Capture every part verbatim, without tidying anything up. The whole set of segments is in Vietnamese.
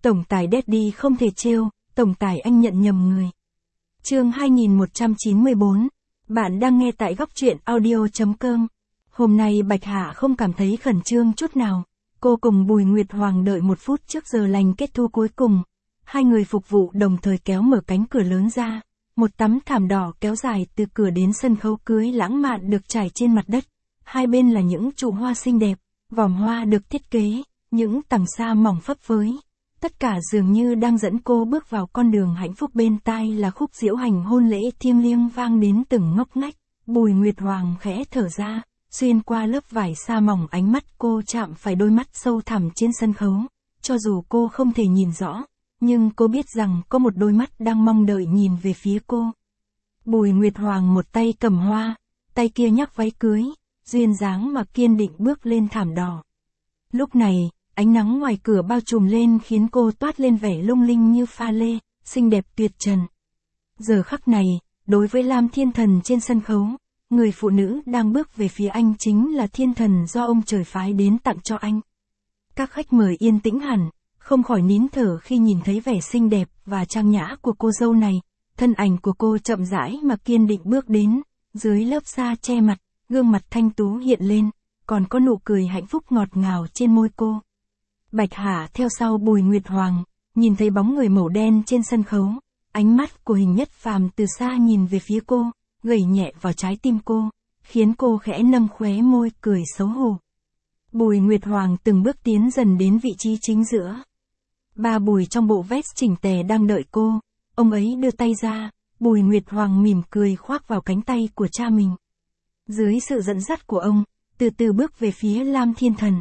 Tổng tài Daddy không thể trêu, tổng tài anh nhận nhầm người. Chương hai nghìn một trăm chín mươi bốn. Bạn đang nghe tại góc truyện audio chấm com. Hôm nay Bạch Hạ không cảm thấy khẩn trương chút nào. Cô cùng Bùi Nguyệt Hoàng đợi một phút trước giờ lành kết thu cuối cùng. Hai người phục vụ đồng thời kéo mở cánh cửa lớn ra. Một tấm thảm đỏ kéo dài từ cửa đến sân khấu cưới lãng mạn được trải trên mặt đất. Hai bên là những trụ hoa xinh đẹp, vòm hoa được thiết kế, những tầng sa mỏng phấp phới. Tất cả dường như đang dẫn cô bước vào con đường hạnh phúc, bên tai là khúc diễu hành hôn lễ thiêng liêng vang đến từng ngóc ngách. Bùi Nguyệt Hoàng khẽ thở ra, xuyên qua lớp vải sa mỏng ánh mắt cô chạm phải đôi mắt sâu thẳm trên sân khấu. Cho dù cô không thể nhìn rõ, nhưng cô biết rằng có một đôi mắt đang mong đợi nhìn về phía cô. Bùi Nguyệt Hoàng một tay cầm hoa, tay kia nhắc váy cưới, duyên dáng mà kiên định bước lên thảm đỏ. Lúc này, ánh nắng ngoài cửa bao trùm lên khiến cô toát lên vẻ lung linh như pha lê, xinh đẹp tuyệt trần. Giờ khắc này, đối với Lam Thiên Thần trên sân khấu, người phụ nữ đang bước về phía anh chính là thiên thần do ông trời phái đến tặng cho anh. Các khách mời yên tĩnh hẳn, không khỏi nín thở khi nhìn thấy vẻ xinh đẹp và trang nhã của cô dâu này. Thân ảnh của cô chậm rãi mà kiên định bước đến, dưới lớp sa che mặt, gương mặt thanh tú hiện lên, còn có nụ cười hạnh phúc ngọt ngào trên môi cô. Bạch Hạ theo sau Bùi Nguyệt Hoàng, nhìn thấy bóng người màu đen trên sân khấu, ánh mắt của Hình Nhất Phàm từ xa nhìn về phía cô, gảy nhẹ vào trái tim cô, khiến cô khẽ nâng khóe môi cười xấu hổ. Bùi Nguyệt Hoàng từng bước tiến dần đến vị trí chính giữa. Ba Bùi trong bộ vest chỉnh tề đang đợi cô, ông ấy đưa tay ra, Bùi Nguyệt Hoàng mỉm cười khoác vào cánh tay của cha mình. Dưới sự dẫn dắt của ông, từ từ bước về phía Lam Thiên Thần.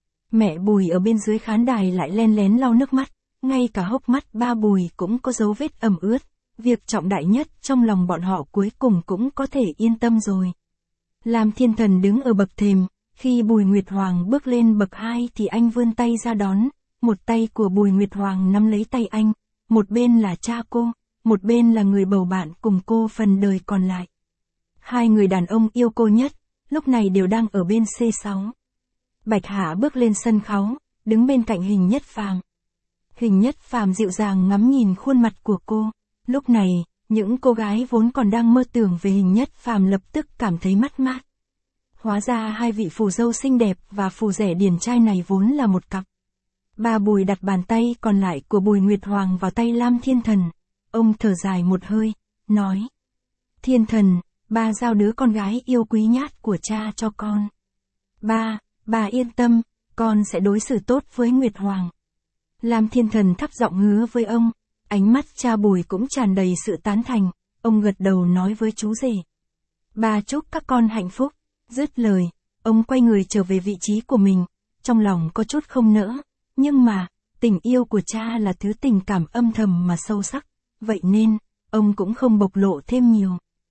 Mẹ Bùi ở bên dưới khán đài lại len lén lau nước mắt, ngay cả hốc mắt ba Bùi cũng có dấu vết ẩm ướt. Việc trọng đại nhất trong lòng bọn họ cuối cùng cũng có thể yên tâm rồi. Lam Thiên Thần đứng ở bậc thềm, khi Bùi Nguyệt Hoàng bước lên bậc hai thì anh vươn tay ra đón, một tay của Bùi Nguyệt Hoàng nắm lấy tay anh, một bên là cha cô, một bên là người bầu bạn cùng cô phần đời còn lại. Hai người đàn ông yêu cô nhất, lúc này đều đang ở bên xê sáu. Bạch Hạ bước lên sân khấu, đứng bên cạnh Hình Nhất Phàm. Hình Nhất Phàm dịu dàng ngắm nhìn khuôn mặt của cô. Lúc này, những cô gái vốn còn đang mơ tưởng về Hình Nhất Phàm lập tức cảm thấy mất mát. Hóa ra hai vị phù dâu xinh đẹp và phù rể điển trai này vốn là một cặp. Ba Bùi đặt bàn tay còn lại của Bùi Nguyệt Hoàng vào tay Lam Thiên Thần. Ông thở dài một hơi, nói: Thiên Thần, ba giao đứa con gái yêu quý nhát của cha cho con. Ba, bà yên tâm, con sẽ đối xử tốt với Nguyệt Hoàng. Lam Thiên Thần thấp giọng hứa với ông, ánh mắt cha Bùi cũng tràn đầy sự tán thành, ông gật đầu nói với chú rể: Ba chúc các con hạnh phúc. Dứt lời, ông quay người trở về vị trí của mình, trong lòng có chút không nỡ, nhưng mà, tình yêu của cha là thứ tình cảm âm thầm mà sâu sắc, vậy nên, ông cũng không bộc lộ thêm nhiều.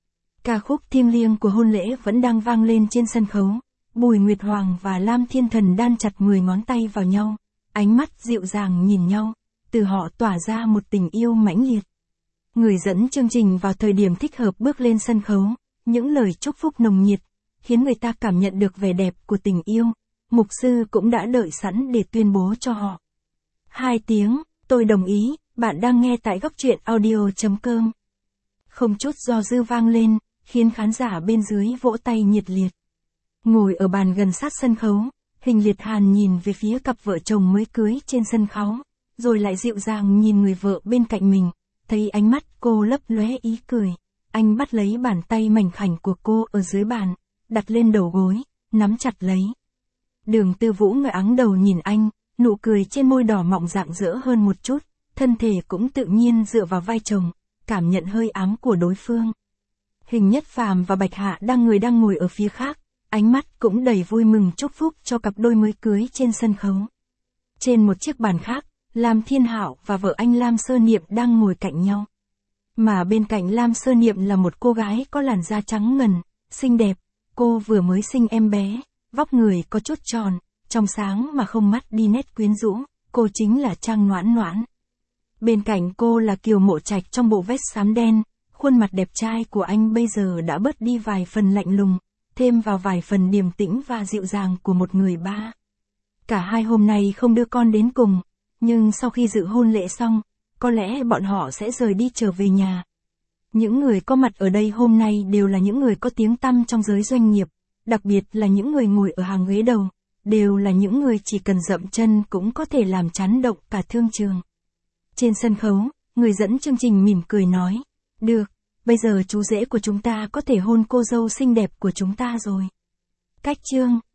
Ca khúc thiêng liêng của hôn lễ vẫn đang vang lên trên sân khấu. Bùi Nguyệt Hoàng và Lam Thiên Thần đan chặt mười ngón tay vào nhau, ánh mắt dịu dàng nhìn nhau, từ họ tỏa ra một tình yêu mãnh liệt. Người dẫn chương trình vào thời điểm thích hợp bước lên sân khấu, những lời chúc phúc nồng nhiệt, khiến người ta cảm nhận được vẻ đẹp của tình yêu. Mục sư cũng đã đợi sẵn để tuyên bố cho họ. Hai tiếng, tôi đồng ý, bạn đang nghe tại góc truyện audio chấm com. Không chút do dự vang lên, khiến khán giả bên dưới vỗ tay nhiệt liệt. Ngồi ở bàn gần sát sân khấu, Hình Liệt Hàn nhìn về phía cặp vợ chồng mới cưới trên sân khấu, rồi lại dịu dàng nhìn người vợ bên cạnh mình, thấy ánh mắt cô lấp lóe ý cười. Anh bắt lấy bàn tay mảnh khảnh của cô ở dưới bàn, đặt lên đầu gối, nắm chặt lấy. Đường Tư Vũ ngẩng áng đầu nhìn anh, nụ cười trên môi đỏ mọng rạng rỡ hơn một chút, thân thể cũng tự nhiên dựa vào vai chồng, cảm nhận hơi ấm của đối phương. Hình Nhất Phàm và Bạch Hạ đang người đang ngồi ở phía khác, ánh mắt cũng đầy vui mừng chúc phúc cho cặp đôi mới cưới trên sân khấu. Trên một chiếc bàn khác, Lam Thiên Hạo và vợ anh Lam Sơ Niệm đang ngồi cạnh nhau. Mà bên cạnh Lam Sơ Niệm là một cô gái có làn da trắng ngần, xinh đẹp, cô vừa mới sinh em bé, vóc người có chút tròn, trong sáng mà không mất đi nét quyến rũ, cô chính là Trang Noãn Noãn. Bên cạnh cô là Kiều Mộ Trạch trong bộ vest xám đen, khuôn mặt đẹp trai của anh bây giờ đã bớt đi vài phần lạnh lùng, thêm vào vài phần điềm tĩnh và dịu dàng của một người ba. Cả hai hôm nay không đưa con đến cùng, Nhưng sau khi dự hôn lễ xong, có lẽ bọn họ sẽ rời đi trở về nhà. Những người có mặt ở đây hôm nay đều là những người có tiếng tăm trong giới doanh nghiệp, đặc biệt là những người ngồi ở hàng ghế đầu, đều là những người chỉ cần dậm chân cũng có thể làm chấn động cả thương trường. Trên sân khấu, người dẫn chương trình mỉm cười nói, được, bây giờ chú rể của chúng ta có thể hôn cô dâu xinh đẹp của chúng ta rồi. Cách chương